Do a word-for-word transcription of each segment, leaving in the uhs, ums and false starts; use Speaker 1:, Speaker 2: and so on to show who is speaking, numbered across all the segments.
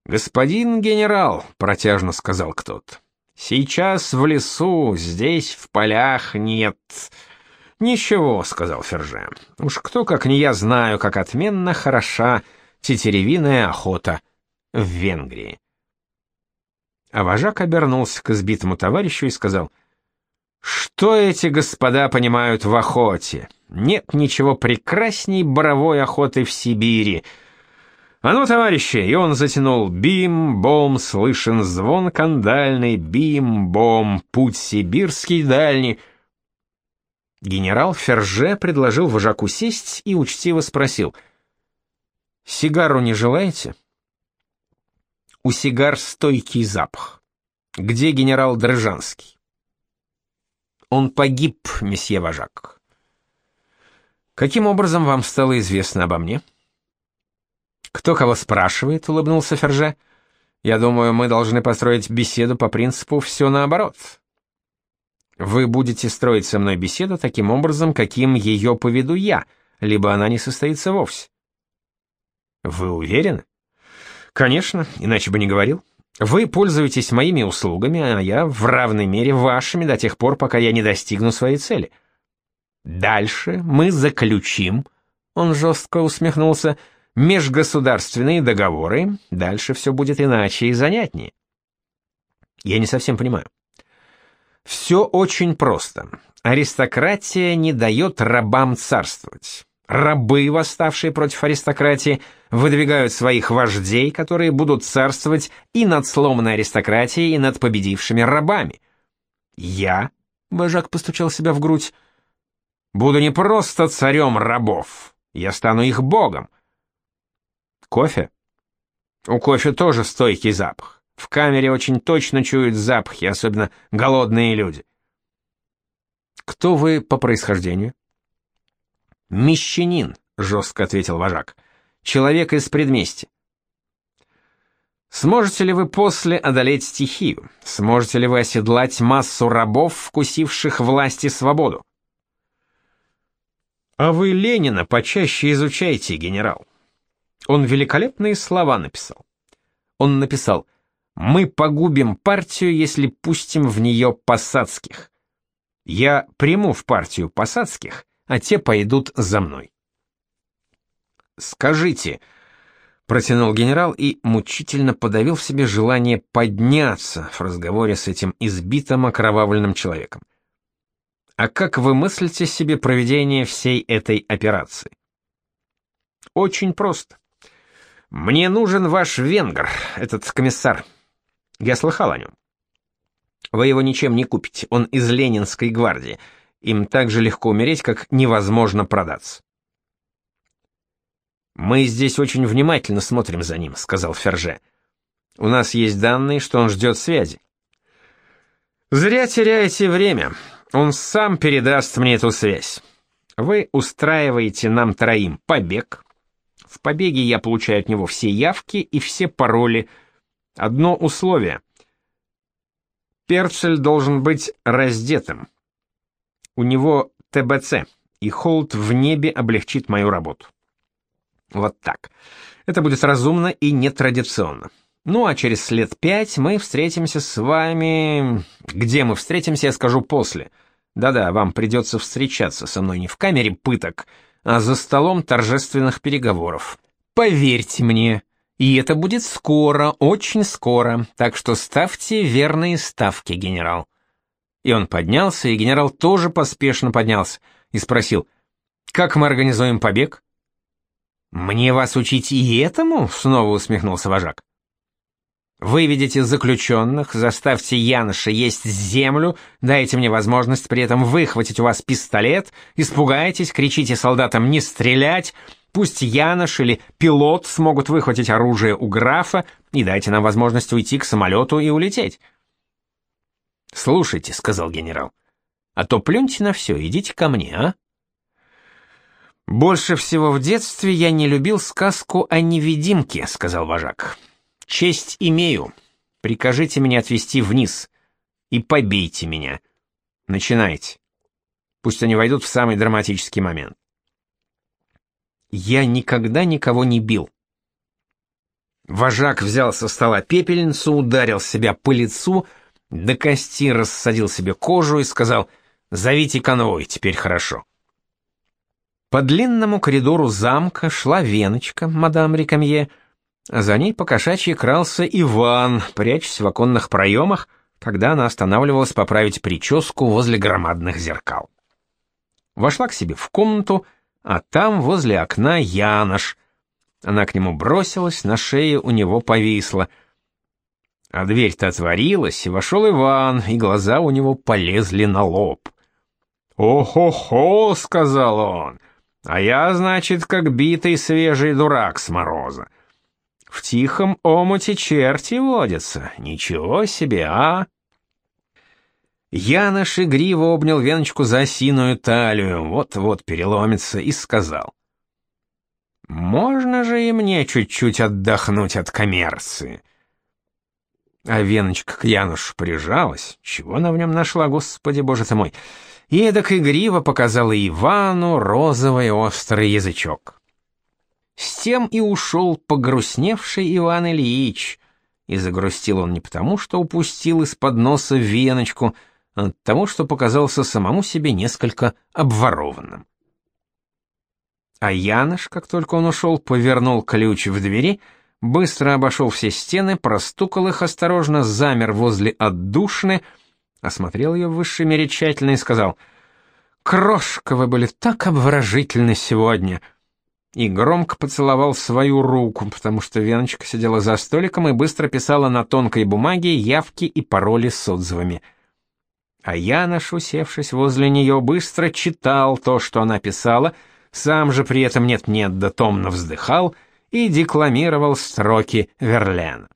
Speaker 1: «Господин генерал», — протяжно сказал кто-то, — «сейчас в лесу, здесь в полях нет». «Ничего», — сказал Ферже, — «уж кто, как не я, знаю, как отменно хороша тетеревиная охота в Венгрии». А вожак обернулся к избитому товарищу и сказал: «Что эти господа понимают в охоте? Нет ничего прекрасней боровой охоты в Сибири. А ну, товарищи!» И он затянул: «Бим-бом, слышен звон кандальный, бим-бом, путь сибирский дальний». Генерал Ферже предложил вожаку сесть и учтиво спросил: «Сигару не желаете?» «У сигар стойкий запах. Где генерал Дрыжанский?» «Он погиб, месье вожак». «Каким образом вам стало известно обо мне?» «Кто кого спрашивает?» — улыбнулся Ферже. «Я думаю, мы должны построить беседу по принципу «все наоборот». Вы будете строить со мной беседу таким образом, каким ее поведу я, либо она не состоится вовсе». «Вы уверены?» «Конечно, иначе бы не говорил. Вы пользуетесь моими услугами, а я в равной мере вашими до тех пор, пока я не достигну своей цели. Дальше мы заключим», — он жестко усмехнулся, — «межгосударственные договоры, дальше все будет иначе и занятнее». «Я не совсем понимаю». «Все очень просто. Аристократия не дает рабам царствовать. Рабы, восставшие против аристократии, выдвигают своих вождей, которые будут царствовать и над сломанной аристократией, и над победившими рабами. Я, — вожак постучал себя в грудь, — буду не просто царем рабов, я стану их богом». «Кофе?» «У кофе тоже стойкий запах. В камере очень точно чуют запахи, особенно голодные люди». «Кто вы по происхождению?» «Мещанин», — жестко ответил вожак. «Человек из предместья». «Сможете ли вы после одолеть стихию? Сможете ли вы оседлать массу рабов, вкусивших власть и свободу?» «А вы Ленина почаще изучайте, генерал. Он великолепные слова написал. Он написал: «Мы погубим партию, если пустим в нее посадских. Я приму в партию посадских, а те пойдут за мной». «Скажите», — протянул генерал и мучительно подавил в себе желание подняться в разговоре с этим избитым окровавленным человеком, «а как вы мыслите себе проведение всей этой операции?» «Очень просто. Мне нужен ваш венгр, этот комиссар. Я слыхал о нем. Вы его ничем не купите, он из Ленинской гвардии. Им так же легко умереть, как невозможно продаться». «Мы здесь очень внимательно смотрим за ним», — сказал Ферже. «У нас есть данные, что он ждет связи». «Зря теряете время. Он сам передаст мне эту связь. Вы устраиваете нам троим побег. В побеге я получаю от него все явки и все пароли. Одно условие. Перцель должен быть раздетым. У него тэ бэ цэ, и холод в небе облегчит мою работу. Вот так. Это будет разумно и нетрадиционно. Ну а через лет пять мы встретимся с вами... Где мы встретимся, я скажу после. Да-да, вам придется встречаться со мной не в камере пыток, а за столом торжественных переговоров. Поверьте мне, и это будет скоро, очень скоро, так что ставьте верные ставки, генерал». И он поднялся, и генерал тоже поспешно поднялся и спросил: «Как мы организуем побег?» «Мне вас учить и этому?» — снова усмехнулся вожак. «Выведите заключенных, заставьте Яноша есть землю, дайте мне возможность при этом выхватить у вас пистолет, испугайтесь, кричите солдатам не стрелять, пусть Янош или пилот смогут выхватить оружие у графа, и дайте нам возможность уйти к самолету и улететь». «Слушайте», — сказал генерал, — «а то плюньте на все, идите ко мне, а?» «Больше всего в детстве я не любил сказку о невидимке», — сказал вожак. «Честь имею. Прикажите меня отвести вниз. И побейте меня. Начинайте. Пусть они войдут в самый драматический момент». «Я никогда никого не бил». Вожак взял со стола пепельницу, ударил себя по лицу, до кости рассадил себе кожу и сказал: «Зовите конвой, теперь хорошо». По длинному коридору замка шла Веночка, мадам Рекамье, а за ней покошачьи крался Иван, прячась в оконных проемах, когда она останавливалась поправить прическу возле громадных зеркал. Вошла к себе в комнату, а там возле окна Янош. Она к нему бросилась, на шее у него повисла. А дверь-то отворилась, и вошел Иван, и глаза у него полезли на лоб. «О-хо-хо!» — сказал он. «А я, значит, как битый свежий дурак с мороза. В тихом омуте черти водятся. Ничего себе, а?» Янош игриво обнял Веночку за осиную талию, вот-вот переломится, и сказал: «Можно же и мне чуть-чуть отдохнуть от коммерции». А Веночка к Янушу прижалась. Чего она в нем нашла, Господи Боже ты мой? И эдак игриво показала Ивану розовый острый язычок. С тем и ушел погрустневший Иван Ильич. И загрустил он не потому, что упустил из-под носа Веночку, а от того, что показался самому себе несколько обворованным. А Янош, как только он ушел, повернул ключ в двери, быстро обошел все стены, простукал их осторожно, замер возле отдушины, осмотрел ее в высшей мере тщательно и сказал: «Крошка, вы были так обворожительны сегодня!» И громко поцеловал свою руку, потому что Веночка сидела за столиком и быстро писала на тонкой бумаге явки и пароли с отзывами. А Янош, усевшись возле нее, быстро читал то, что она писала, сам же при этом нет-нет да томно вздыхал и декламировал строки Верлена.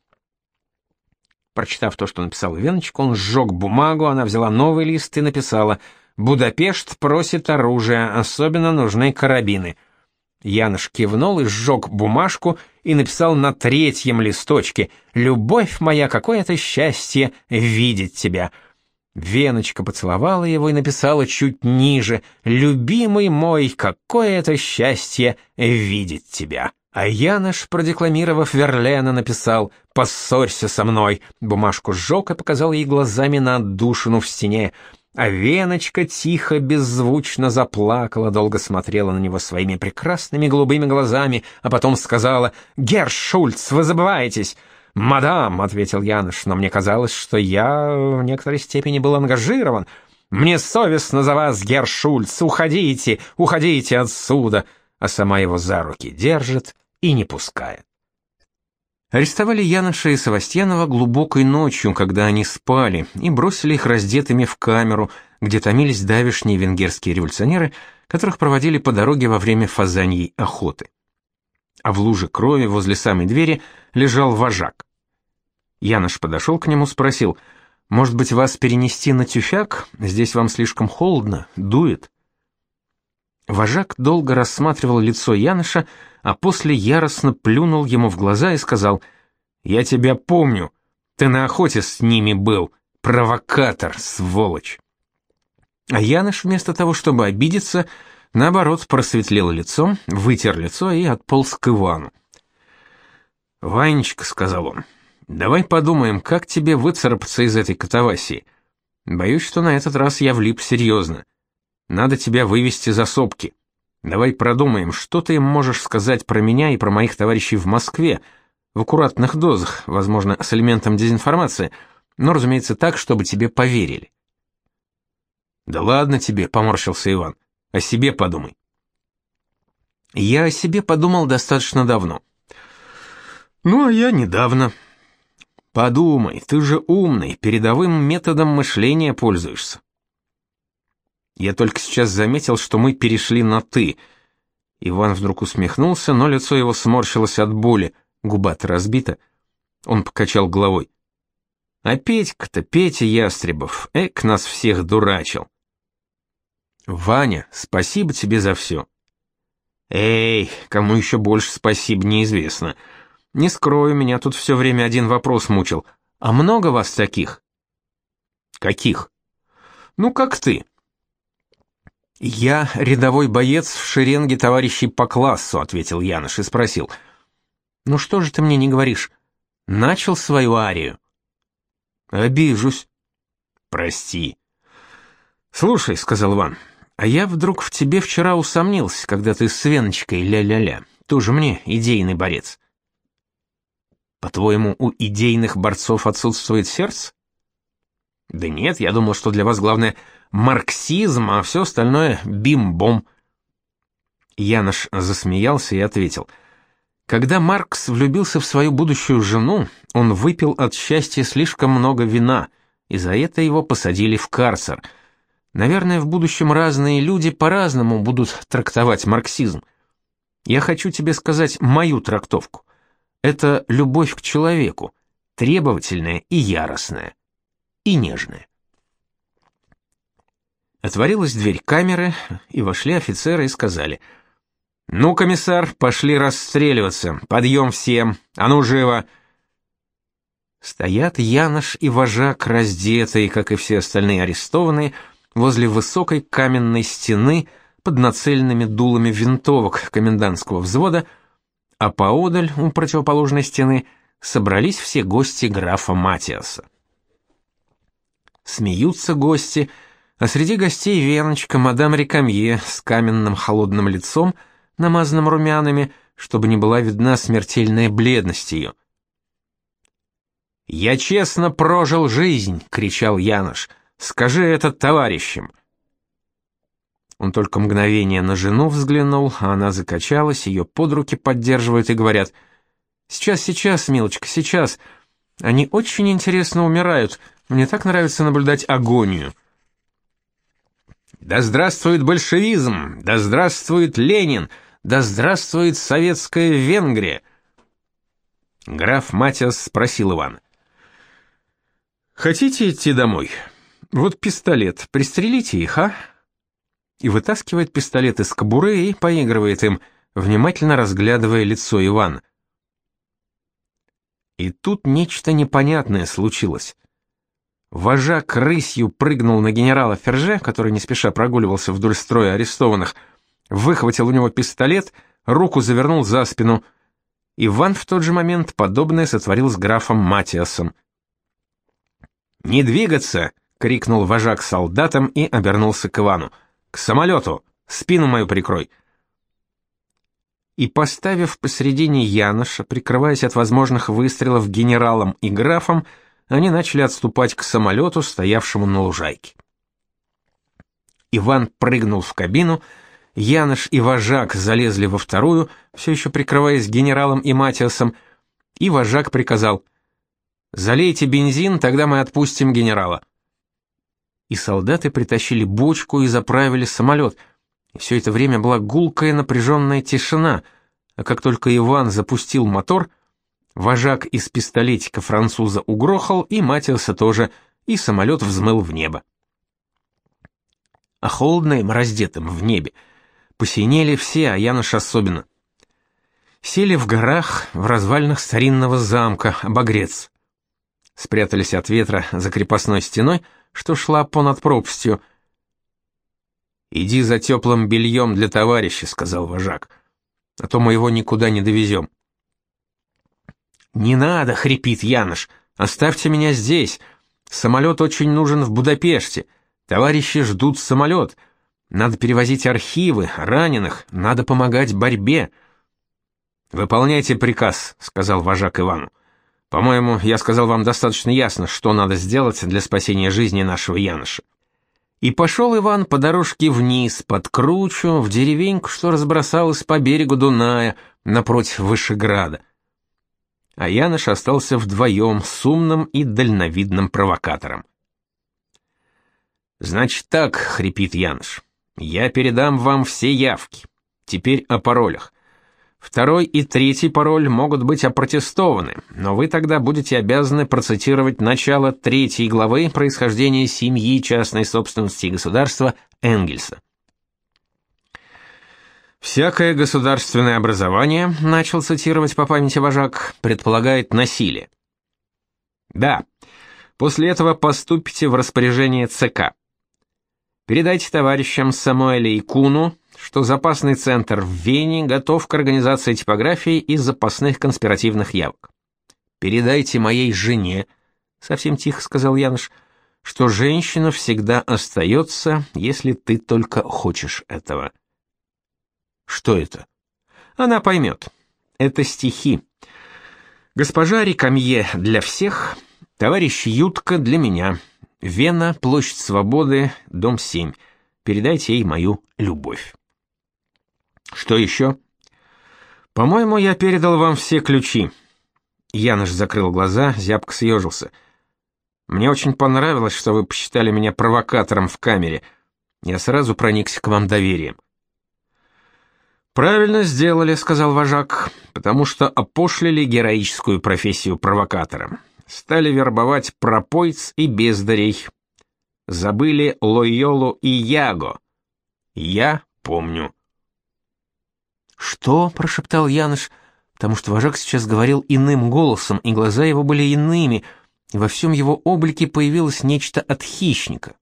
Speaker 1: Прочитав то, что написала Веночка, он сжег бумагу, она взяла новый лист и написала: «Будапешт просит оружия, особенно нужны карабины». Янош кивнул и сжег бумажку и написал на третьем листочке: «Любовь моя, какое это счастье видеть тебя». Веночка поцеловала его и написала чуть ниже: «Любимый мой, какое это счастье видеть тебя». А Янош, продекламировав Верлена, написал: «Поссорься со мной». Бумажку сжег и показал ей глазами на отдушину в стене. А Веночка тихо, беззвучно заплакала, долго смотрела на него своими прекрасными голубыми глазами, а потом сказала: «Герр Шульц, вы забываетесь». «Мадам», — ответил Янош, — «но мне казалось, что я в некоторой степени был ангажирован. Мне совестно за вас, Герр Шульц, уходите, уходите отсюда», а сама его за руки держит и не пускает. Арестовали Яноша и Савастьянова глубокой ночью, когда они спали, и бросили их раздетыми в камеру, где томились давешние венгерские революционеры, которых проводили по дороге во время фазаньей охоты. А в луже крови возле самой двери лежал вожак. Янош подошел к нему, спросил: «Может быть, вас перенести на тюфяк? Здесь вам слишком холодно, дует». Вожак долго рассматривал лицо Яноша, а после яростно плюнул ему в глаза и сказал: «Я тебя помню, ты на охоте с ними был, провокатор, сволочь». А Янош, вместо того, чтобы обидеться, наоборот, просветлел лицом, вытер лицо и отполз к Ивану. «Ванечка», — сказал он, — «давай подумаем, как тебе выцарапаться из этой катавасии. Боюсь, что на этот раз я влип серьезно. Надо тебя вывести за сопки. Давай продумаем, что ты им можешь сказать про меня и про моих товарищей в Москве, в аккуратных дозах, возможно, с элементом дезинформации, но, разумеется, так, чтобы тебе поверили». «Да ладно тебе», — поморщился Иван, — «о себе подумай». «Я о себе подумал достаточно давно». «Ну, а я недавно». «Подумай, ты же умный, передовым методом мышления пользуешься». «Я только сейчас заметил, что мы перешли на «ты». Иван вдруг усмехнулся, но лицо его сморщилось от боли, губа-то разбита. Он покачал головой. «А Петька-то, Петя Ястребов, эк, нас всех дурачил». «Ваня, спасибо тебе за все». «Эй, кому еще больше спасибо, неизвестно. Не скрою, меня тут все время один вопрос мучил. А много вас таких?» «Каких?» «Ну, как ты». «Я рядовой боец в шеренге товарищей по классу», — ответил Янош и спросил: Ну что же ты мне не говоришь? Начал свою арию. Обижусь. Прости. Слушай, сказал Иван, а я вдруг в тебе вчера усомнился, когда ты с Веночкой ля-ля-ля. Тоже мне идейный борец. По-твоему, у идейных борцов отсутствует сердце? Да нет, я думал, что для вас главное марксизм, а все остальное бим-бом. Янош засмеялся и ответил: когда Маркс влюбился в свою будущую жену, он выпил от счастья слишком много вина, и за это его посадили в карцер. Наверное, в будущем разные люди по-разному будут трактовать марксизм. Я хочу тебе сказать мою трактовку. Это любовь к человеку, требовательная и яростная, и нежная. Отворилась дверь камеры, и вошли офицеры и сказали: «Ну, комиссар, пошли расстреливаться, подъем всем, а ну живо!» Стоят Янош и Вожак, раздетые, как и все остальные арестованные, возле высокой каменной стены под нацеленными дулами винтовок комендантского взвода, а поодаль, у противоположной стены, собрались все гости графа Матиаса. Смеются гости, а среди гостей Веночка, мадам Рекамье с каменным холодным лицом, намазанным румянами, чтобы не была видна смертельная бледность ее. «Я честно прожил жизнь!» — кричал Янош. «Скажи это товарищам!» Он только мгновение на жену взглянул, а она закачалась, ее под руки поддерживают и говорят: «Сейчас, сейчас, милочка, сейчас. Они очень интересно умирают. Мне так нравится наблюдать агонию». «Да здравствует большевизм! Да здравствует Ленин! Да здравствует советская Венгрия!» Граф Матиас спросил Ивана: «Хотите идти домой? Вот пистолет, пристрелите их, а?» И вытаскивает пистолет из кобуры и поигрывает им, внимательно разглядывая лицо Ивана. И тут нечто непонятное случилось. Вожак рысью прыгнул на генерала Ферже, который не спеша прогуливался вдоль строя арестованных, выхватил у него пистолет, руку завернул за спину. Иван в тот же момент подобное сотворил с графом Матиасом. «Не двигаться!» — крикнул вожак солдатам и обернулся к Ивану. «К самолету! Спину мою прикрой!» И, поставив посредине Яноша, прикрываясь от возможных выстрелов генералом и графом, они начали отступать к самолету, стоявшему на лужайке. Иван прыгнул в кабину, Янош и вожак залезли во вторую, все еще прикрываясь генералом и Матиасом, и вожак приказал: «Залейте бензин, тогда мы отпустим генерала». И солдаты притащили бочку и заправили самолет. И все это время была гулкая напряженная тишина, а как только Иван запустил мотор, вожак из пистолетика француза угрохал, и Матиаса тоже, и самолет взмыл в небо. А холодно им, раздетым, в небе. Посинели все, а Янош особенно. Сели в горах, в развалинах старинного замка, обогреться. Спрятались от ветра за крепостной стеной, что шла понад пропастью. «Иди за теплым бельем для товарища», — сказал вожак, — «а то мы его никуда не довезем». «Не надо», — хрипит Янош, — «оставьте меня здесь. Самолет очень нужен в Будапеште. Товарищи ждут самолет. Надо перевозить архивы, раненых, надо помогать борьбе». «Выполняйте приказ», — сказал вожак Ивану. «По-моему, я сказал вам достаточно ясно, что надо сделать для спасения жизни нашего Яноша». И пошел Иван по дорожке вниз, под кручу, в деревеньку, что разбросалась по берегу Дуная, напротив Вышеграда. А Янош остался вдвоем с умным и дальновидным провокатором. «Значит так», — хрипит Янош, — «я передам вам все явки. Теперь о паролях. Второй и третий пароль могут быть опротестованы, но вы тогда будете обязаны процитировать начало третьей главы «Происхождение семьи, частной собственности и государства» Энгельса. «Всякое государственное образование, — начал цитировать по памяти вожак, — предполагает насилие. Да, после этого поступите в распоряжение ЦК. Передайте товарищам Самуэле и Куну, что запасный центр в Вене готов к организации типографии и запасных конспиративных явок. Передайте моей жене, совсем тихо сказал Яныш, что женщина всегда остается, если ты только хочешь этого. Что это? Она поймет. Это стихи. Госпожа Рекамье для всех, товарищ Ютка для меня. Вена, площадь Свободы, дом семь. Передайте ей мою любовь. Что еще? По-моему, я передал вам все ключи. Яныш закрыл глаза, зябко съежился. Мне очень понравилось, что вы посчитали меня провокатором в камере. Я сразу проникся к вам доверием. Правильно сделали, сказал вожак, потому что опошлили героическую профессию провокатора. Стали вербовать пропойц и бездарей. Забыли Лойолу и Яго. Я помню. Что? Прошептал Яныш, потому что вожак сейчас говорил иным голосом, и глаза его были иными, и во всем его облике появилось нечто от хищника.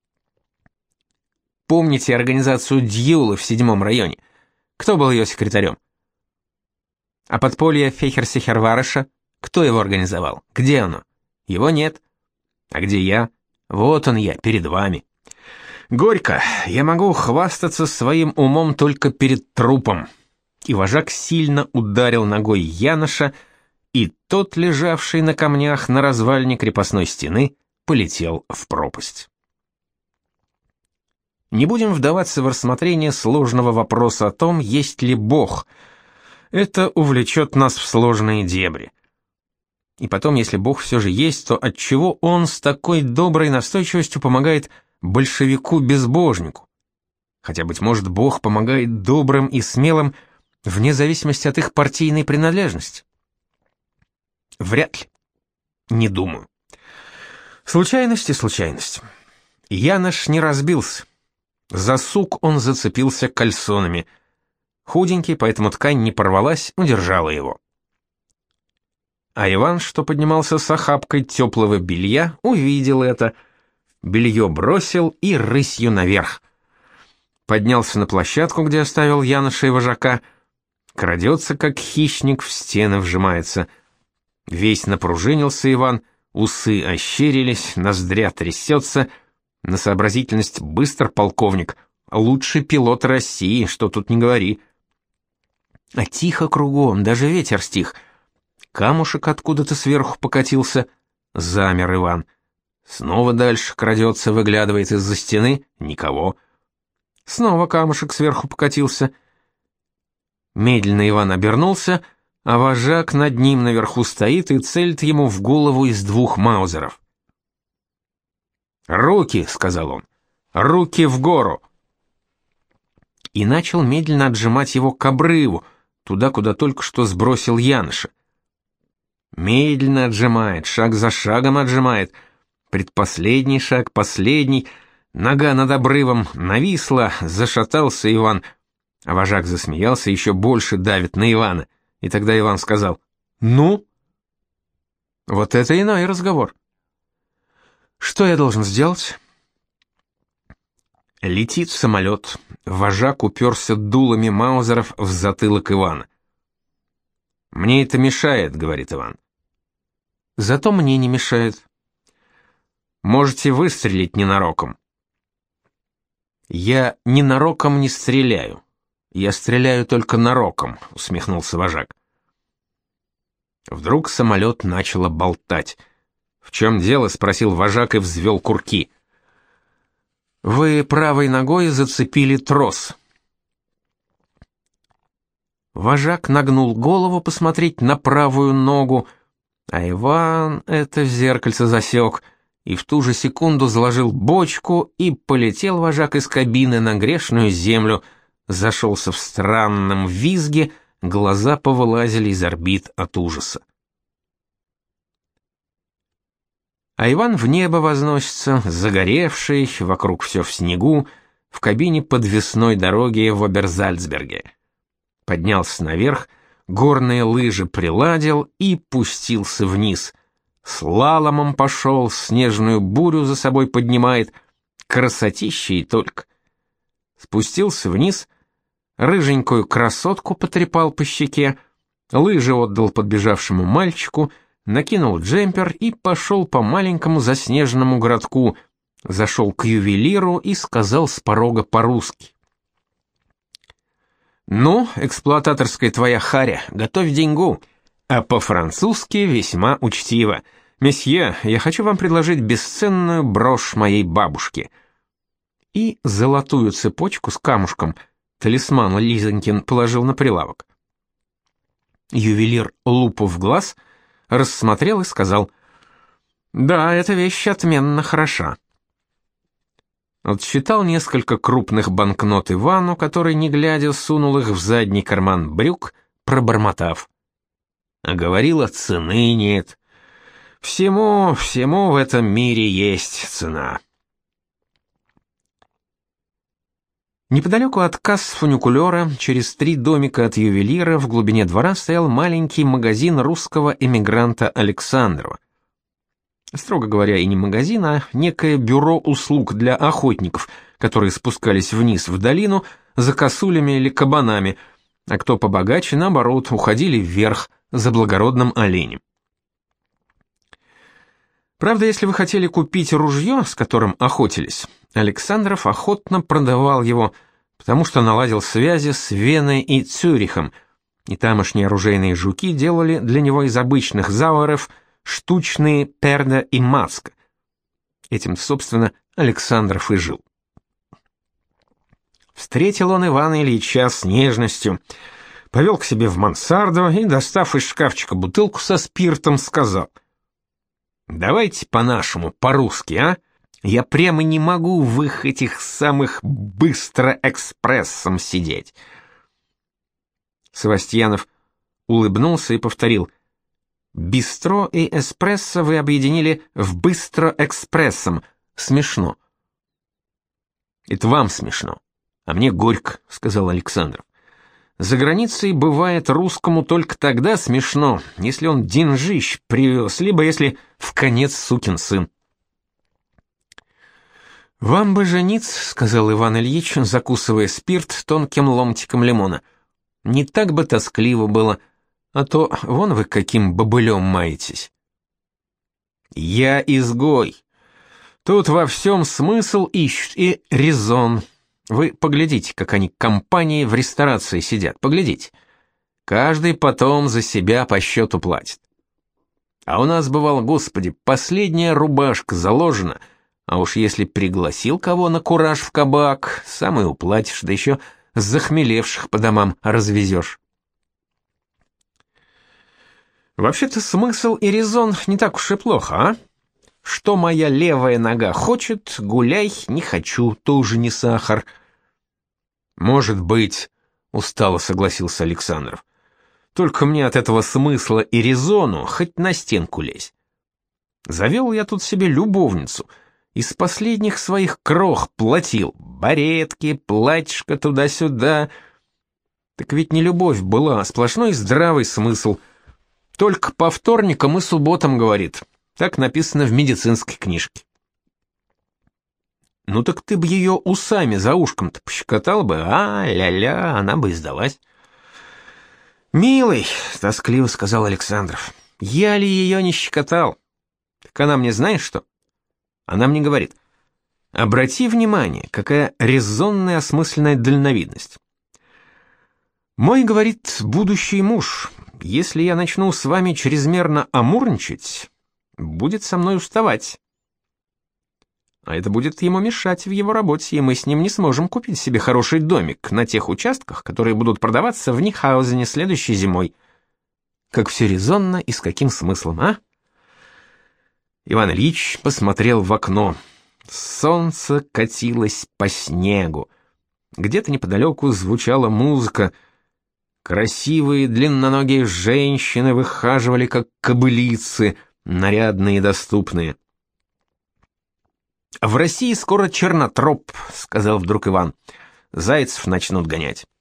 Speaker 1: Помните организацию Дьюлы в седьмом районе? Кто был ее секретарем? А подполье Фейхерсихервареша? Кто его организовал? Где оно? Его нет. А где я? Вот он я, перед вами. Горько, я могу хвастаться своим умом только перед трупом. И вожак сильно ударил ногой Яноша, и тот, лежавший на камнях на развалине крепостной стены, полетел в пропасть. Не будем вдаваться в рассмотрение сложного вопроса о том, есть ли Бог. Это увлечет нас в сложные дебри. И потом, если Бог все же есть, то отчего он с такой доброй настойчивостью помогает большевику-безбожнику? Хотя, быть может, Бог помогает добрым и смелым вне зависимости от их партийной принадлежности? Вряд ли. Не думаю. Случайность и случайность. Янош не разбился. За сук он зацепился кальсонами. Худенький, поэтому ткань не порвалась, удержала его. А Иван, что поднимался с охапкой теплого белья, увидел это. Белье бросил и рысью наверх. Поднялся на площадку, где оставил Яноша и вожака. Крадется, как хищник, в стены вжимается. Весь напружинился Иван, усы ощерились, ноздря трясется. На сообразительность быстр полковник, лучший пилот России, что тут не говори. А тихо кругом, даже ветер стих. Камушек откуда-то сверху покатился, замер Иван. Снова дальше крадется, выглядывает из-за стены, никого. Снова камушек сверху покатился. Медленно Иван обернулся, а вожак над ним наверху стоит и целит ему в голову из двух маузеров. «Руки!» — сказал он. «Руки в гору!» И начал медленно отжимать его к обрыву, туда, куда только что сбросил Яноша. Медленно отжимает, шаг за шагом отжимает. Предпоследний шаг, последний. Нога над обрывом нависла, зашатался Иван. А вожак засмеялся, еще больше давит на Ивана. И тогда Иван сказал: «Ну?» Вот это иной разговор. Что я должен сделать? Летит самолет. Вожак уперся дулами маузеров в затылок Ивана. «Мне это мешает», — говорит Иван. «Зато мне не мешает». «Можете выстрелить ненароком». «Я ненароком не стреляю. Я стреляю только нароком», — усмехнулся вожак. Вдруг самолет начало болтать. «В чем дело?» — спросил вожак и взвел курки. «Вы правой ногой зацепили трос». Вожак нагнул голову посмотреть на правую ногу, а Иван это в зеркальце засек, и в ту же секунду заложил бочку, и полетел вожак из кабины на грешную землю, зашелся в странном визге, глаза повылазили из орбит от ужаса. А Иван в небо возносится, загоревший, вокруг все в снегу, в кабине подвесной дороги в Оберзальцберге. Поднялся наверх, горные лыжи приладил и пустился вниз. Слаломом пошел, снежную бурю за собой поднимает, красотища и только. Спустился вниз, рыженькую красотку потрепал по щеке, лыжи отдал подбежавшему мальчику, накинул джемпер и пошел по маленькому заснеженному городку, зашел к ювелиру и сказал с порога по-русски: «Ну, эксплуататорская твоя харя, готовь деньгу», а по-французски весьма учтиво: «Месье, я хочу вам предложить бесценную брошь моей бабушки». И золотую цепочку с камушком талисман Лизонькин положил на прилавок. Ювелир лупу в глаз рассмотрел и сказал: «Да, эта вещь отменно хороша». Отсчитал несколько крупных банкнот Ивану, который, не глядя, сунул их в задний карман брюк, пробормотав: «А говорила, цены нет. Всему, всему в этом мире есть цена». Неподалеку от касс фуникулера, через три домика от ювелира, в глубине двора стоял маленький магазин русского эмигранта Александрова. Строго говоря, и не магазин, а некое бюро услуг для охотников, которые спускались вниз в долину за косулями или кабанами, а кто побогаче, наоборот, уходили вверх за благородным оленем. Правда, если вы хотели купить ружье, с которым охотились, Александров охотно продавал его, потому что наладил связи с Веной и Цюрихом, и тамошние оружейные жуки делали для него из обычных зауэров штучные перда и маска. Этим, собственно, Александров и жил. Встретил он Ивана Ильича с нежностью, повел к себе в мансарду и, достав из шкафчика бутылку со спиртом, сказал: «Давайте по-нашему, по-русски, а? Я прямо не могу в их этих самых быстро-экспрессом сидеть». Севастьянов улыбнулся и повторил: «Бистро и эспрессо вы объединили в быстро-экспрессом. Смешно». «Это вам смешно, а мне горько», — сказал Александров. «За границей бывает русскому только тогда смешно, если он деньжищ привез, либо если вконец сукин сын». «Вам бы жениться», — сказал Иван Ильич, закусывая спирт тонким ломтиком лимона. «Не так бы тоскливо было, а то вон вы каким бобылем маетесь». «Я изгой. Тут во всем смысл ищут и резон. Вы поглядите, как они компанией в ресторации сидят, поглядите. Каждый потом за себя по счету платит. А у нас бывало, господи, последняя рубашка заложена, а уж если пригласил кого на кураж в кабак, сам и уплатишь, да еще захмелевших по домам развезешь». «Вообще-то смысл и резон не так уж и плохо, а? Что моя левая нога хочет, гуляй, не хочу, тоже не сахар». «Может быть», — устало согласился Александров. «Только мне от этого смысла и резону хоть на стенку лезь. Завел я тут себе любовницу, из последних своих крох платил, баретки, платьишко туда-сюда. Так ведь не любовь была, а сплошной здравый смысл. Только по вторникам и субботам, говорит. Так написано в медицинской книжке». «Ну так ты бы ее усами за ушком-то пощекотал бы, а, ля-ля, она бы и сдалась». «Милый», — тоскливо сказал Александров, — «я ли ее не щекотал? Так она мне знаешь что? Она мне говорит: обрати внимание, какая резонная осмысленная дальновидность. Мой, говорит, будущий муж, если я начну с вами чрезмерно амурничать, будет со мной уставать. А это будет ему мешать в его работе, и мы с ним не сможем купить себе хороший домик на тех участках, которые будут продаваться в Нихаузене следующей зимой. Как все резонно и с каким смыслом, а?» Иван Ильич посмотрел в окно. Солнце катилось по снегу. Где-то неподалеку звучала музыка. Красивые длинноногие женщины выхаживали, как кобылицы, нарядные и доступные. «В России скоро чернотроп», — сказал вдруг Иван. «Зайцев начнут гонять».